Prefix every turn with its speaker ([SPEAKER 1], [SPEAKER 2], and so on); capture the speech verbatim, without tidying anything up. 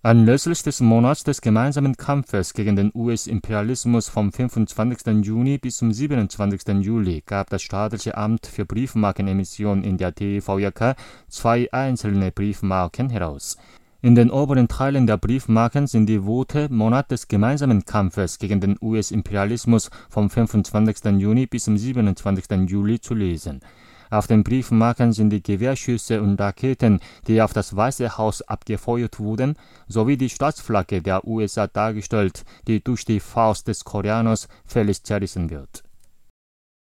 [SPEAKER 1] Anlässlich des Monats des gemeinsamen Kampfes gegen den U S-Imperialismus vom fünfundzwanzigsten Juni bis zum siebenundzwanzigsten Juli gab das staatliche Amt für Briefmarkenemission in der T V J K zwei einzelne Briefmarken heraus. In den oberen Teilen der Briefmarken sind die Worte Monat des gemeinsamen Kampfes gegen den U S-Imperialismus vom fünfundzwanzigsten Juni bis zum siebenundzwanzigsten Juli zu lesen. Auf den Briefmarken sind die Gewehrschüsse und Raketen, die auf das Weiße Haus abgefeuert wurden, sowie die Staatsflagge der U S A dargestellt, die durch die Faust des Koreaners völlig zerrissen wird.